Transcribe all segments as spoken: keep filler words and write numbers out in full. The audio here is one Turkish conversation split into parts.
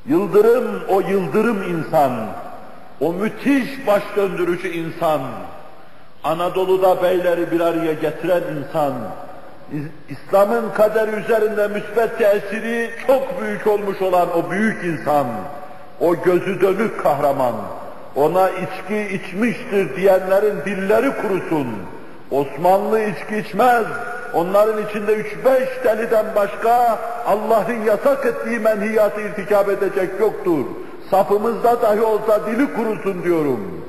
Yıldırım, o yıldırım insan, o müthiş baş döndürücü insan, Anadolu'da beyleri bir araya getiren insan, İslam'ın kaderi üzerinde müsbet tesiri çok büyük olmuş olan o büyük insan, o gözü dönük kahraman, ona içki içmiştir diyenlerin dilleri kurusun. Osmanlı içki içmez, onların içinde üç beş deliden başka Allah'ın yasak ettiği menhiyatı irtikab edecek yoktur. Safımızda dahi olsa dili kurusun diyorum.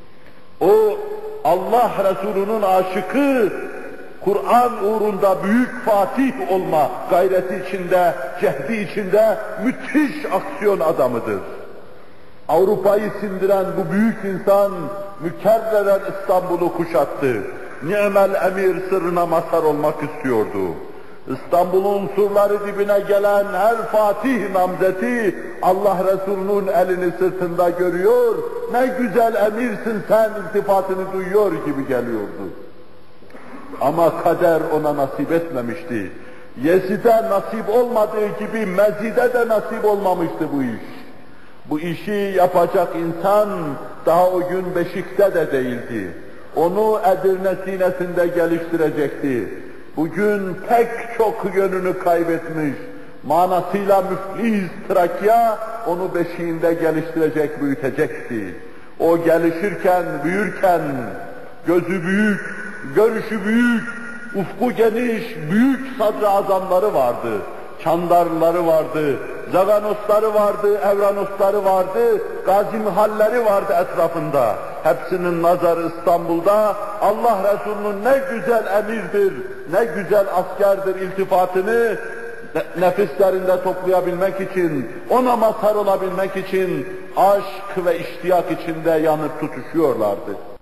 O Allah Resulü'nün aşıkı, Kur'an uğrunda büyük fatih olma gayreti içinde, cehdi içinde müthiş aksiyon adamıdır. Avrupa'yı sindiren bu büyük insan mükerreren İstanbul'u kuşattı. Ni'mel emir sırrına mazhar olmak istiyordu. İstanbul'un surları dibine gelen her fatih namzeti Allah Resulü'nün elini sırtında görüyor, ne güzel emirsin sen iltifatını duyuyor gibi geliyordu. Ama kader ona nasip etmemişti. Yezid'e nasip olmadığı gibi Mezid'e de nasip olmamıştı bu iş. Bu işi yapacak insan daha o gün Beşik'te de değildi. Onu Edirne sinesinde geliştirecekti. Bugün pek çok yönünü kaybetmiş, manasıyla müflis Trakya onu beşiğinde geliştirecek, büyütecekti. O gelişirken, büyürken gözü büyük, görüşü büyük, ufku geniş, büyük sadr-ı azamları vardı. Çandarlıları vardı, Zaganosları vardı, Evranosları vardı, Gazi Mihalleri vardı etrafında. Hepsinin nazarı İstanbul'da, Allah Resulü'nün ne güzel emirdir, ne güzel askerdir iltifatını nefislerinde toplayabilmek için, ona mazhar olabilmek için aşk ve iştiyak içinde yanıp tutuşuyorlardı.